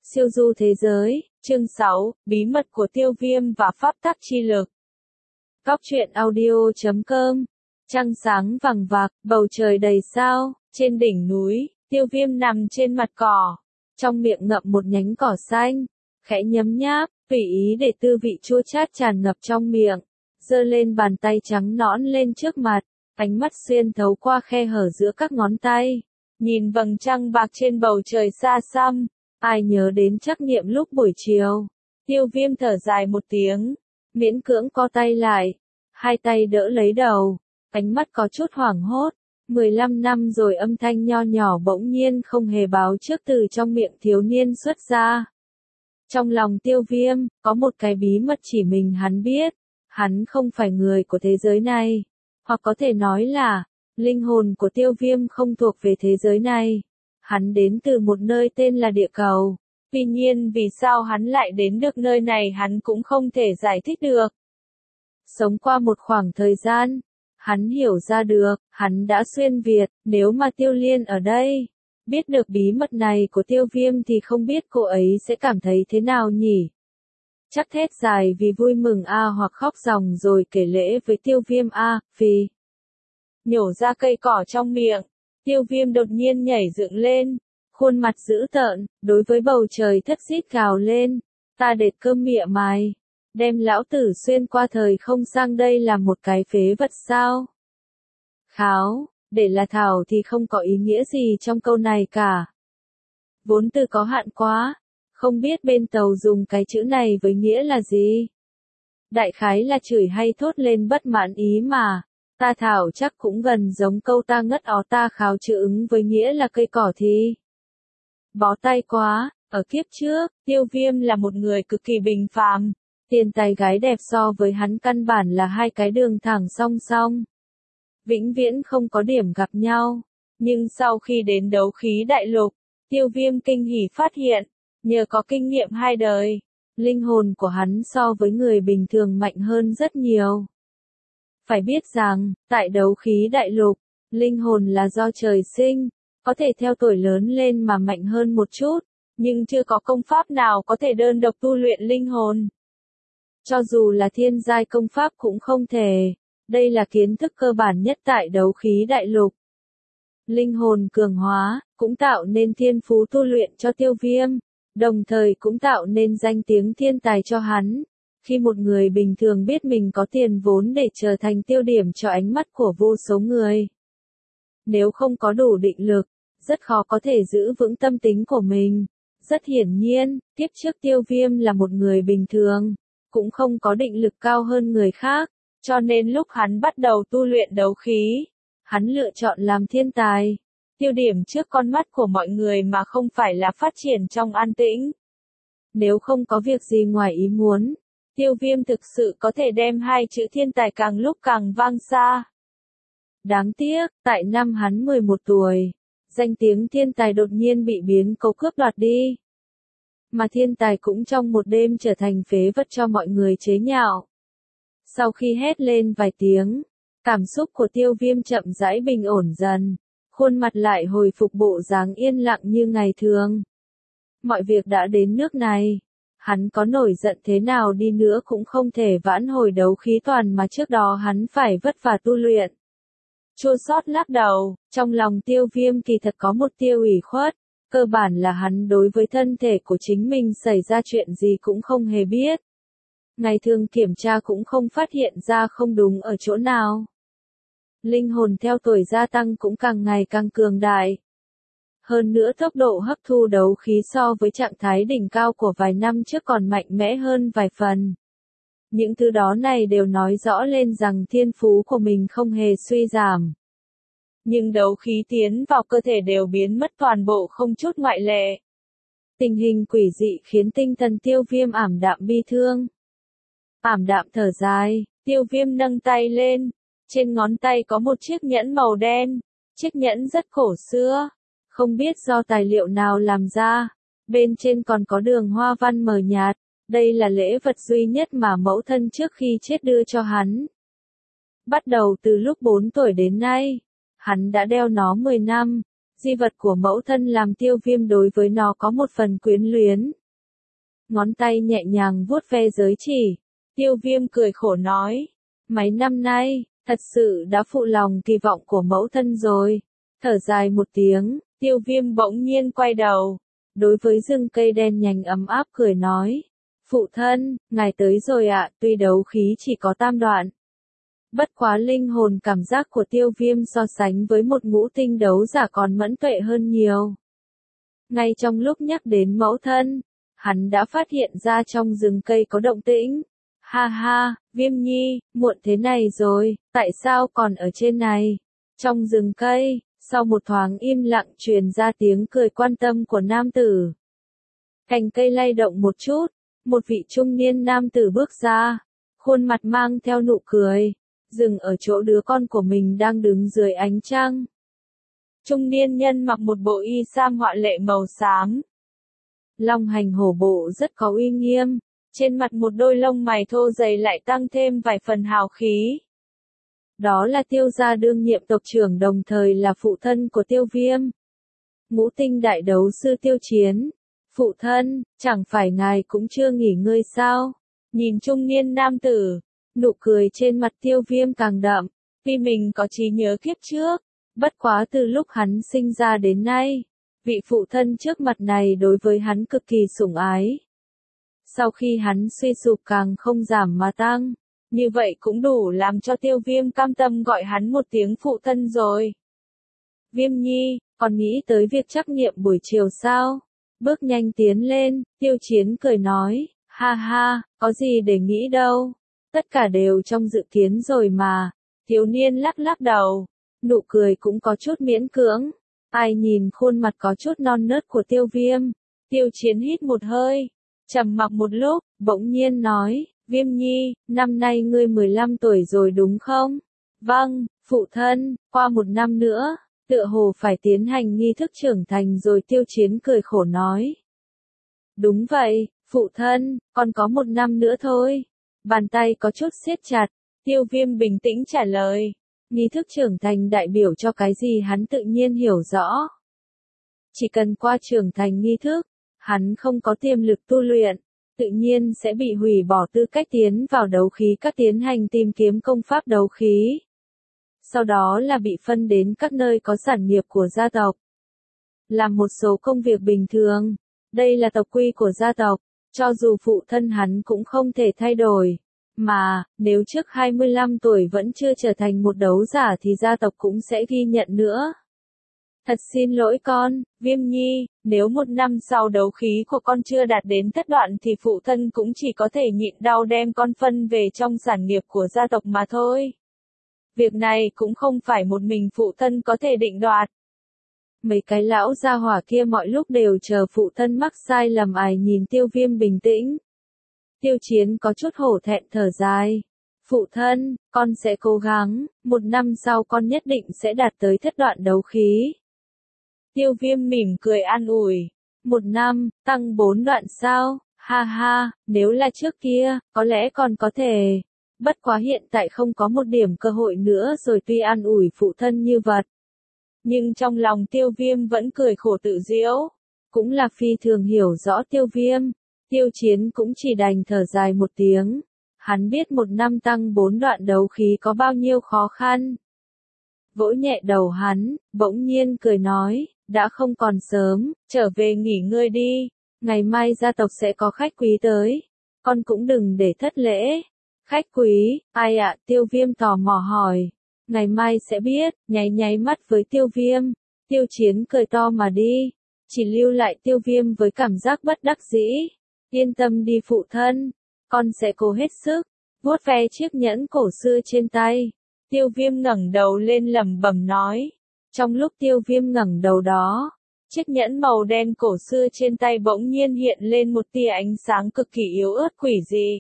Siêu du thế giới, chương 6, bí mật của tiêu viêm và pháp tắc chi lực. Góc truyện audio.com. Trăng sáng vằng vặc, bầu trời đầy sao, trên đỉnh núi, tiêu viêm nằm trên mặt cỏ, trong miệng ngậm một nhánh cỏ xanh, khẽ nhấm nháp, tùy ý để tư vị chua chát tràn ngập trong miệng, giơ lên bàn tay trắng nõn lên trước mặt, ánh mắt xuyên thấu qua khe hở giữa các ngón tay, nhìn vầng trăng bạc trên bầu trời xa xăm. Ai nhớ đến trắc nghiệm lúc buổi chiều, tiêu viêm thở dài một tiếng, miễn cưỡng co tay lại, hai tay đỡ lấy đầu, ánh mắt có chút hoảng hốt, 15 năm rồi âm thanh nho nhỏ bỗng nhiên không hề báo trước từ trong miệng thiếu niên xuất ra. Trong lòng tiêu viêm, có một cái bí mật chỉ mình hắn biết, hắn không phải người của thế giới này, hoặc có thể nói là, linh hồn của tiêu viêm không thuộc về thế giới này. Hắn đến từ một nơi tên là địa cầu. Tuy nhiên vì sao hắn lại đến được nơi này hắn cũng không thể giải thích được. Sống qua một khoảng thời gian, hắn hiểu ra được, hắn đã xuyên Việt, nếu mà Tiêu Liên ở đây, biết được bí mật này của tiêu viêm thì không biết cô ấy sẽ cảm thấy thế nào nhỉ? Chắc thét dài vì vui mừng hoặc khóc ròng rồi kể lễ với tiêu viêm vì nhổ ra cây cỏ trong miệng. Tiêu viêm đột nhiên nhảy dựng lên, khuôn mặt dữ tợn, đối với bầu trời thất xít gào lên, ta đệt cơm mịa mày, đem lão tử xuyên qua thời không sang đây là một cái phế vật sao? Kháo, để là thảo thì không có ý nghĩa gì trong câu này cả. Vốn từ có hạn quá, không biết bên tàu dùng cái chữ này với nghĩa là gì? Đại khái là chửi hay thốt lên bất mãn ý mà. Ta thảo chắc cũng gần giống câu ta ngất ó ta kháo chữ ứng với nghĩa là cây cỏ thì. Bó tay quá, ở kiếp trước, tiêu viêm là một người cực kỳ bình phàm, tiền tài gái đẹp so với hắn căn bản là hai cái đường thẳng song song. Vĩnh viễn không có điểm gặp nhau, nhưng sau khi đến đấu khí đại lục, tiêu viêm kinh hỉ phát hiện, nhờ có kinh nghiệm hai đời, linh hồn của hắn so với người bình thường mạnh hơn rất nhiều. Phải biết rằng, tại đấu khí đại lục, linh hồn là do trời sinh, có thể theo tuổi lớn lên mà mạnh hơn một chút, nhưng chưa có công pháp nào có thể đơn độc tu luyện linh hồn. Cho dù là thiên giai công pháp cũng không thể, đây là kiến thức cơ bản nhất tại đấu khí đại lục. Linh hồn cường hóa, cũng tạo nên thiên phú tu luyện cho tiêu viêm, đồng thời cũng tạo nên danh tiếng thiên tài cho hắn. Khi một người bình thường biết mình có tiền vốn để trở thành tiêu điểm cho ánh mắt của vô số người. Nếu không có đủ định lực, rất khó có thể giữ vững tâm tính của mình. Rất hiển nhiên, kiếp trước tiêu viêm là một người bình thường, cũng không có định lực cao hơn người khác, cho nên lúc hắn bắt đầu tu luyện đấu khí, hắn lựa chọn làm thiên tài, tiêu điểm trước con mắt của mọi người mà không phải là phát triển trong an tĩnh. Nếu không có việc gì ngoài ý muốn, tiêu viêm thực sự có thể đem hai chữ thiên tài càng lúc càng vang xa. Đáng tiếc, tại năm hắn 11 tuổi, danh tiếng thiên tài đột nhiên bị biến cố cướp đoạt đi. Mà thiên tài cũng trong một đêm trở thành phế vật cho mọi người chế nhạo. Sau khi hét lên vài tiếng, cảm xúc của tiêu viêm chậm rãi bình ổn dần, khuôn mặt lại hồi phục bộ dáng yên lặng như ngày thường. Mọi việc đã đến nước này. Hắn có nổi giận thế nào đi nữa cũng không thể vãn hồi đấu khí toàn mà trước đó hắn phải vất vả tu luyện. Chua xót lắc đầu, trong lòng tiêu viêm kỳ thật có một tia ủy khuất, cơ bản là hắn đối với thân thể của chính mình xảy ra chuyện gì cũng không hề biết. Ngày thường kiểm tra cũng không phát hiện ra không đúng ở chỗ nào. Linh hồn theo tuổi gia tăng cũng càng ngày càng cường đại. Hơn nữa tốc độ hấp thu đấu khí so với trạng thái đỉnh cao của vài năm trước còn mạnh mẽ hơn vài phần. Những thứ đó này đều nói rõ lên rằng thiên phú của mình không hề suy giảm. Nhưng đấu khí tiến vào cơ thể đều biến mất toàn bộ không chút ngoại lệ. Tình hình quỷ dị khiến tinh thần tiêu viêm ảm đạm bi thương. Ảm đạm thở dài, tiêu viêm nâng tay lên, trên ngón tay có một chiếc nhẫn màu đen, chiếc nhẫn rất cổ xưa. Không biết do tài liệu nào làm ra, bên trên còn có đường hoa văn mờ nhạt, đây là lễ vật duy nhất mà mẫu thân trước khi chết đưa cho hắn. Bắt đầu từ lúc 4 tuổi đến nay, hắn đã đeo nó 10 năm, Di vật của mẫu thân làm Tiêu Viêm đối với nó có một phần quyến luyến. Ngón tay nhẹ nhàng vuốt ve giới chỉ. Tiêu Viêm cười khổ nói. Mấy năm nay, thật sự đã phụ lòng kỳ vọng của mẫu thân rồi. Thở dài một tiếng, Tiêu Viêm bỗng nhiên quay đầu. Đối với rừng cây đen nhánh ấm áp cười nói. Phụ thân, ngài tới rồi ạ, tuy đấu khí chỉ có tam đoạn. Bất quá linh hồn cảm giác của Tiêu Viêm so sánh với một ngũ tinh đấu giả còn mẫn tuệ hơn nhiều. Ngay trong lúc nhắc đến mẫu thân, hắn đã phát hiện ra trong rừng cây có động tĩnh. Ha ha, Viêm nhi, muộn thế này rồi, tại sao còn ở trên này? Trong rừng cây, sau một thoáng im lặng truyền ra tiếng cười quan tâm của nam tử. Cành cây lay động một chút, một vị trung niên nam tử bước ra, khuôn mặt mang theo nụ cười, dừng ở chỗ đứa con của mình đang đứng dưới ánh trăng. Trung niên nhân mặc một bộ y sam họa lệ màu xám. Long hành hổ bộ rất có uy nghiêm, trên mặt một đôi lông mày thô dày lại tăng thêm vài phần hào khí. Đó là Tiêu gia đương nhiệm tộc trưởng đồng thời là phụ thân của Tiêu Viêm. Ngũ tinh đại đấu sư Tiêu Chiến. Phụ thân, chẳng phải ngài cũng chưa nghỉ ngơi sao? Nhìn trung niên nam tử, nụ cười trên mặt Tiêu Viêm càng đậm, vì mình có trí nhớ kiếp trước. Bất quá từ lúc hắn sinh ra đến nay, vị phụ thân trước mặt này đối với hắn cực kỳ sủng ái. Sau khi hắn suy sụp càng không giảm mà tăng, như vậy cũng đủ làm cho Tiêu Viêm cam tâm gọi hắn một tiếng phụ thân rồi. Viêm nhi, còn nghĩ tới việc trắc nghiệm buổi chiều sao? Bước nhanh tiến lên, Tiêu Chiến cười nói, ha ha, có gì để nghĩ đâu, tất cả đều trong dự kiến rồi mà. Thiếu niên lắc lắc đầu, nụ cười cũng có chút miễn cưỡng. Ai nhìn khuôn mặt có chút non nớt của Tiêu Viêm. Tiêu Chiến hít một hơi, trầm mặc một lúc, bỗng nhiên nói, Viêm nhi, năm nay ngươi 15 tuổi rồi đúng không? Vâng, phụ thân, qua một năm nữa, tựa hồ phải tiến hành nghi thức trưởng thành rồi. Tiêu Chiến cười khổ nói. Đúng vậy, phụ thân, còn có một năm nữa thôi. Bàn tay có chút siết chặt, Tiêu Viêm bình tĩnh trả lời. Nghi thức trưởng thành đại biểu cho cái gì hắn tự nhiên hiểu rõ. Chỉ cần qua trưởng thành nghi thức, hắn không có tiềm lực tu luyện, tự nhiên sẽ bị hủy bỏ tư cách tiến vào đấu khí các tiến hành tìm kiếm công pháp đấu khí. Sau đó là bị phân đến các nơi có sản nghiệp của gia tộc. Làm một số công việc bình thường, đây là tộc quy của gia tộc, cho dù phụ thân hắn cũng không thể thay đổi. Mà, nếu trước 25 tuổi vẫn chưa trở thành một đấu giả thì gia tộc cũng sẽ ghi nhận nữa. Thật xin lỗi con, Viêm nhi, nếu một năm sau đấu khí của con chưa đạt đến thất đoạn thì phụ thân cũng chỉ có thể nhịn đau đem con phân về trong sản nghiệp của gia tộc mà thôi. Việc này cũng không phải một mình phụ thân có thể định đoạt. Mấy cái lão gia hỏa kia mọi lúc đều chờ phụ thân mắc sai lầm. Ai nhìn Tiêu Viêm bình tĩnh. Tiêu Chiến có chút hổ thẹn thở dài. Phụ thân, con sẽ cố gắng, một năm sau con nhất định sẽ đạt tới thất đoạn đấu khí. Tiêu Viêm mỉm cười an ủi. Một năm, tăng 4 đoạn sao? Ha ha, nếu là trước kia, có lẽ còn có thể. Bất quá hiện tại không có một điểm cơ hội nữa rồi. Tuy an ủi phụ thân như vật, nhưng trong lòng Tiêu Viêm vẫn cười khổ tự giễu. Cũng là phi thường hiểu rõ Tiêu Viêm. Tiêu Chiến cũng chỉ đành thở dài một tiếng. Hắn biết một năm tăng 4 đoạn đấu khí có bao nhiêu khó khăn. Vỗ nhẹ đầu hắn, bỗng nhiên cười nói, đã không còn sớm, trở về nghỉ ngơi đi. Ngày mai gia tộc sẽ có khách quý tới. Con cũng đừng để thất lễ. Khách quý, ai ạ? Tiêu Viêm tò mò hỏi. Ngày mai sẽ biết, nháy mắt với Tiêu Viêm. Tiêu Chiến cười to mà đi. Chỉ lưu lại Tiêu Viêm với cảm giác bất đắc dĩ. Yên tâm đi phụ thân, con sẽ cố hết sức. Vuốt ve chiếc nhẫn cổ xưa trên tay. Tiêu Viêm ngẩng đầu lên lẩm bẩm nói. Trong lúc Tiêu Viêm ngẩng đầu đó, chiếc nhẫn màu đen cổ xưa trên tay bỗng nhiên hiện lên một tia ánh sáng cực kỳ yếu ớt quỷ dị.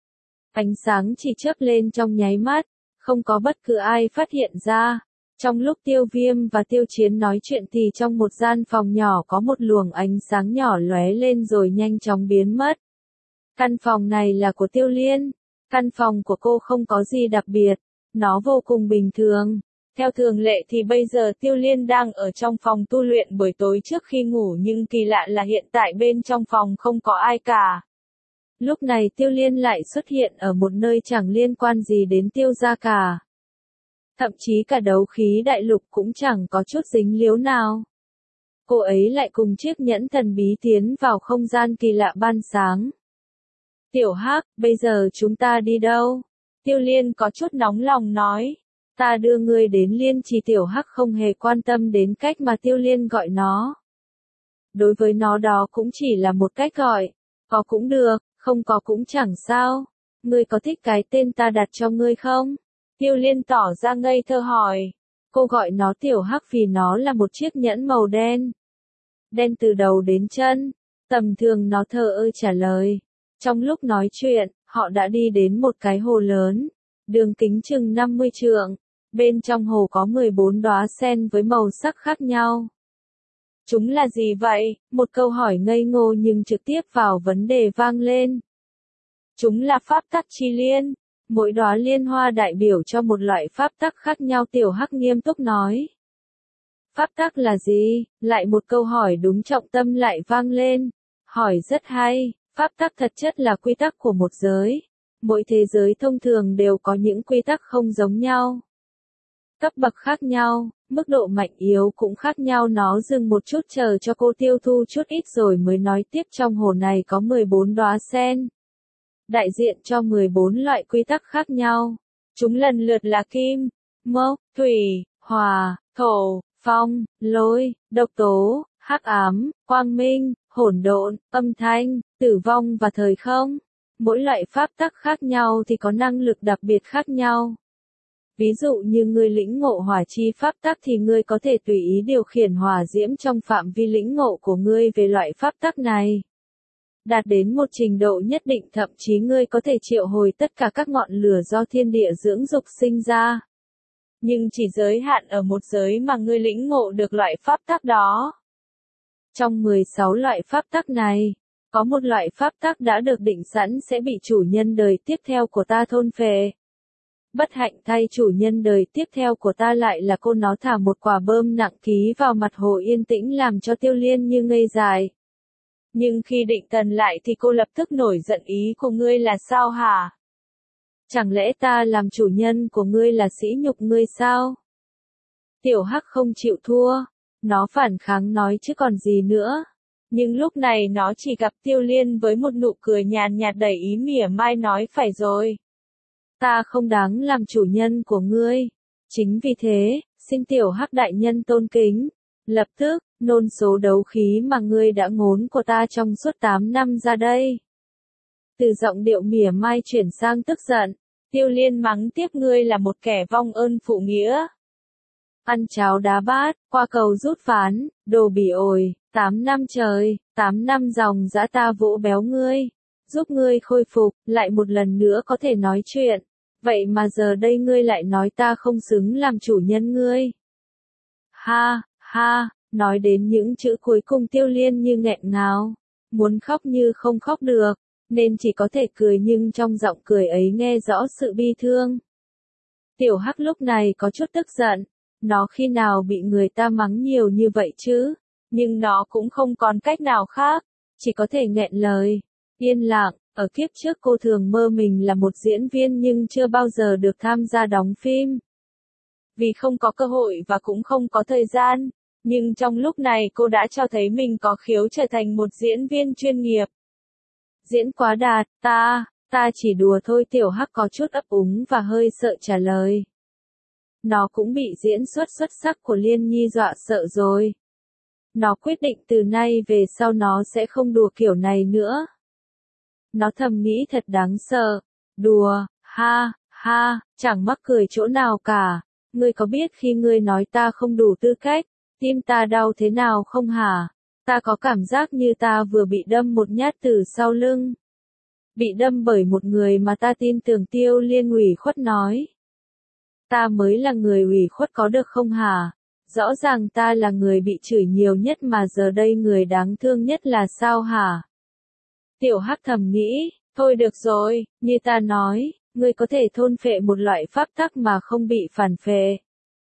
Ánh sáng chỉ chớp lên trong nháy mắt, không có bất cứ ai phát hiện ra. Trong lúc Tiêu Viêm và Tiêu Chiến nói chuyện thì trong một gian phòng nhỏ có một luồng ánh sáng nhỏ lóe lên rồi nhanh chóng biến mất. Căn phòng này là của Tiêu Liên. Căn phòng của cô không có gì đặc biệt, nó vô cùng bình thường. Theo thường lệ thì bây giờ Tiêu Liên đang ở trong phòng tu luyện buổi tối trước khi ngủ, nhưng kỳ lạ là hiện tại bên trong phòng không có ai cả. Lúc này Tiêu Liên lại xuất hiện ở một nơi chẳng liên quan gì đến Tiêu gia cả. Thậm chí cả đấu khí đại lục cũng chẳng có chút dính líu nào. Cô ấy lại cùng chiếc nhẫn thần bí tiến vào không gian kỳ lạ ban sáng. Tiểu Hắc, bây giờ chúng ta đi đâu? Tiêu Liên có chút nóng lòng nói. Ta đưa ngươi đến Liên Trì. Tiểu Hắc không hề quan tâm đến cách mà Tiêu Liên gọi nó. Đối với nó đó cũng chỉ là một cách gọi. Có cũng được, không có cũng chẳng sao. Ngươi có thích cái tên ta đặt cho ngươi không? Tiêu Liên tỏ ra ngây thơ hỏi. Cô gọi nó Tiểu Hắc vì nó là một chiếc nhẫn màu đen. Đen từ đầu đến chân. Tầm thường nó thờ ơ trả lời. Trong lúc nói chuyện, họ đã đi đến một cái hồ lớn. Đường kính chừng 50 trượng. Bên trong hồ có 14 đóa sen với màu sắc khác nhau. Chúng là gì vậy? Một câu hỏi ngây ngô nhưng trực tiếp vào vấn đề vang lên. Chúng là pháp tắc chi liên. Mỗi đóa liên hoa đại biểu cho một loại pháp tắc khác nhau. Tiểu Hắc nghiêm túc nói. Pháp tắc là gì? Lại một câu hỏi đúng trọng tâm lại vang lên. Hỏi rất hay. Pháp tắc thật chất là quy tắc của một giới. Mỗi thế giới thông thường đều có những quy tắc không giống nhau. Cấp bậc khác nhau, mức độ mạnh yếu cũng khác nhau. Nó dừng một chút chờ cho cô tiêu thu chút ít rồi mới nói tiếp. Trong hồ này có 14 đóa sen. Đại diện cho 14 loại quy tắc khác nhau. Chúng lần lượt là kim, mộc, thủy, hỏa, thổ, phong, lôi, độc tố, hắc ám, quang minh, hỗn độn, âm thanh, tử vong và thời không. Mỗi loại pháp tắc khác nhau thì có năng lực đặc biệt khác nhau. Ví dụ như ngươi lĩnh ngộ hỏa chi pháp tắc thì ngươi có thể tùy ý điều khiển hỏa diễm trong phạm vi lĩnh ngộ của ngươi về loại pháp tắc này. Đạt đến một trình độ nhất định thậm chí ngươi có thể triệu hồi tất cả các ngọn lửa do thiên địa dưỡng dục sinh ra. Nhưng chỉ giới hạn ở một giới mà ngươi lĩnh ngộ được loại pháp tắc đó. Trong 16 loại pháp tắc này, có một loại pháp tắc đã được định sẵn sẽ bị chủ nhân đời tiếp theo của ta thôn phệ. Bất hạnh thay chủ nhân đời tiếp theo của ta lại là cô. Nó thả một quả bơm nặng ký vào mặt hồ yên tĩnh làm cho Tiêu Liên như ngây dại. Nhưng khi định thần lại thì cô lập tức nổi giận. Ý của ngươi là sao hả? Chẳng lẽ ta làm chủ nhân của ngươi là sỉ nhục ngươi sao? Tiểu Hắc không chịu thua. Nó phản kháng nói chứ còn gì nữa. Nhưng lúc này nó chỉ gặp Tiêu Liên với một nụ cười nhàn nhạt đầy ý mỉa mai nói phải rồi. Ta không đáng làm chủ nhân của ngươi. Chính vì thế, xin Tiểu Hắc đại nhân tôn kính. Lập tức, nôn số đấu khí mà ngươi đã ngốn của ta trong suốt 8 năm ra đây. Từ giọng điệu mỉa mai chuyển sang tức giận. Tiêu Liên mắng tiếp ngươi là một kẻ vong ơn phụ nghĩa. Ăn cháo đá bát, qua cầu rút ván, đồ bỉ ổi, 8 năm trời, 8 năm dòng dã ta vỗ béo ngươi. Giúp ngươi khôi phục, lại một lần nữa có thể nói chuyện. Vậy mà giờ đây ngươi lại nói ta không xứng làm chủ nhân ngươi. Ha, ha, nói đến những chữ cuối cùng Tiêu Liên như nghẹn ngào. Muốn khóc như không khóc được, nên chỉ có thể cười nhưng trong giọng cười ấy nghe rõ sự bi thương. Tiểu Hắc lúc này có chút tức giận. Nó khi nào bị người ta mắng nhiều như vậy chứ? Nhưng nó cũng không còn cách nào khác. Chỉ có thể nghẹn lời. Yên lặng, ở kiếp trước cô thường mơ mình là một diễn viên nhưng chưa bao giờ được tham gia đóng phim. Vì không có cơ hội và cũng không có thời gian. Nhưng trong lúc này cô đã cho thấy mình có khiếu trở thành một diễn viên chuyên nghiệp. Diễn quá đạt, ta chỉ đùa thôi. Tiểu Hắc có chút ấp úng và hơi sợ trả lời. Nó cũng bị diễn xuất xuất sắc của Liên Nhi dọa sợ rồi. Nó quyết định từ nay về sau nó sẽ không đùa kiểu này nữa. Nó thầm nghĩ thật đáng sợ. Đùa, ha, ha, chẳng mắc cười chỗ nào cả. Ngươi có biết khi ngươi nói ta không đủ tư cách, tim ta đau thế nào không hả? Ta có cảm giác như ta vừa bị đâm một nhát từ sau lưng. Bị đâm bởi một người mà ta tin tưởng. Tiêu Liên ủy khuất nói. Ta mới là người ủy khuất có được không hả? Rõ ràng ta là người bị chửi nhiều nhất mà giờ đây người đáng thương nhất là sao hả? Tiểu Hắc thầm nghĩ, thôi được rồi, như ta nói, ngươi có thể thôn phệ một loại pháp tắc mà không bị phản phệ.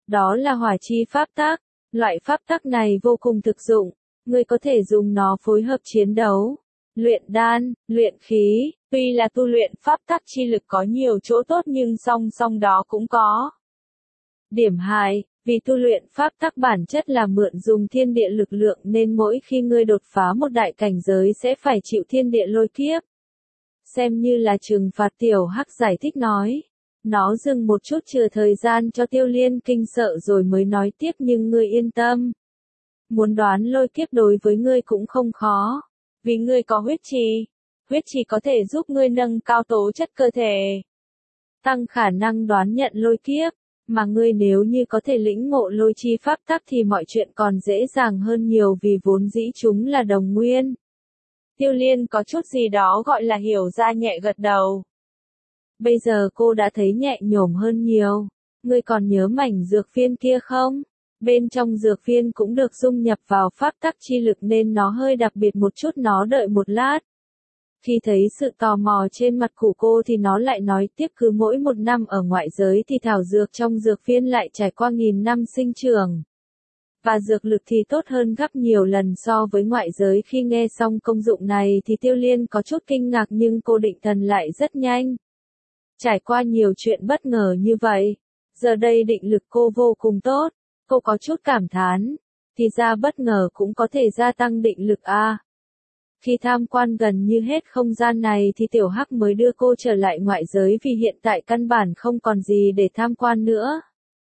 Đó là hỏa chi pháp tắc. Loại pháp tắc này vô cùng thực dụng, ngươi có thể dùng nó phối hợp chiến đấu, luyện đan, luyện khí, tuy là tu luyện pháp tắc chi lực có nhiều chỗ tốt nhưng song song đó cũng có điểm hại, vì tu luyện pháp tắc bản chất là mượn dùng thiên địa lực lượng nên mỗi khi ngươi đột phá một đại cảnh giới sẽ phải chịu thiên địa lôi kiếp. Xem như là trừng phạt. Tiểu Hắc giải thích nói. Nó dừng một chút chừa thời gian cho Tiêu Liên kinh sợ rồi mới nói tiếp, nhưng ngươi yên tâm. Muốn đoán lôi kiếp đối với ngươi cũng không khó. Vì ngươi có huyết trì. Huyết trì có thể giúp ngươi nâng cao tố chất cơ thể, tăng khả năng đoán nhận lôi kiếp. Mà ngươi nếu như có thể lĩnh ngộ lôi chi pháp tắc thì mọi chuyện còn dễ dàng hơn nhiều vì vốn dĩ chúng là đồng nguyên. Tiêu Liên có chút gì đó gọi là hiểu ra, nhẹ gật đầu. Bây giờ cô đã thấy nhẹ nhõm hơn nhiều. Ngươi còn nhớ mảnh dược viên kia không? Bên trong dược viên cũng được dung nhập vào pháp tắc chi lực nên nó hơi đặc biệt một chút. Nó đợi một lát. Khi thấy sự tò mò trên mặt của cô thì nó lại nói tiếp, cứ mỗi một năm ở ngoại giới thì thảo dược trong dược viên lại trải qua 1000 năm sinh trưởng. Và dược lực thì tốt hơn gấp nhiều lần so với ngoại giới. Khi nghe xong công dụng này thì Tiêu Liên có chút kinh ngạc nhưng cô định thần lại rất nhanh. Trải qua nhiều chuyện bất ngờ như vậy, giờ đây định lực cô vô cùng tốt. Cô có chút cảm thán, thì ra bất ngờ cũng có thể gia tăng định lực a. Khi tham quan gần như hết không gian này thì Tiểu Hắc mới đưa cô trở lại ngoại giới vì hiện tại căn bản không còn gì để tham quan nữa.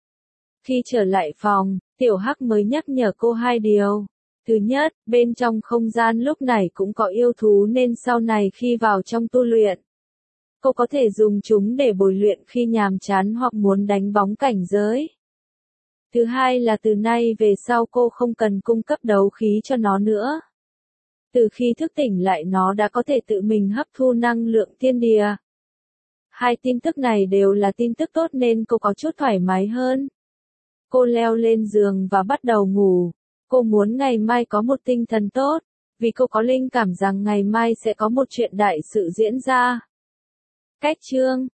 Khi trở lại phòng, Tiểu Hắc mới nhắc nhở cô hai điều. Thứ nhất, bên trong không gian lúc này cũng có yêu thú nên sau này khi vào trong tu luyện, cô có thể dùng chúng để bồi luyện khi nhàm chán hoặc muốn đánh bóng cảnh giới. Thứ hai là từ nay về sau cô không cần cung cấp đấu khí cho nó nữa. Từ khi thức tỉnh lại nó đã có thể tự mình hấp thu năng lượng thiên địa. Hai tin tức này đều là tin tức tốt nên cô có chút thoải mái hơn. Cô leo lên giường và bắt đầu ngủ. Cô muốn ngày mai có một tinh thần tốt, vì cô có linh cảm rằng ngày mai sẽ có một chuyện đại sự diễn ra. Cách chương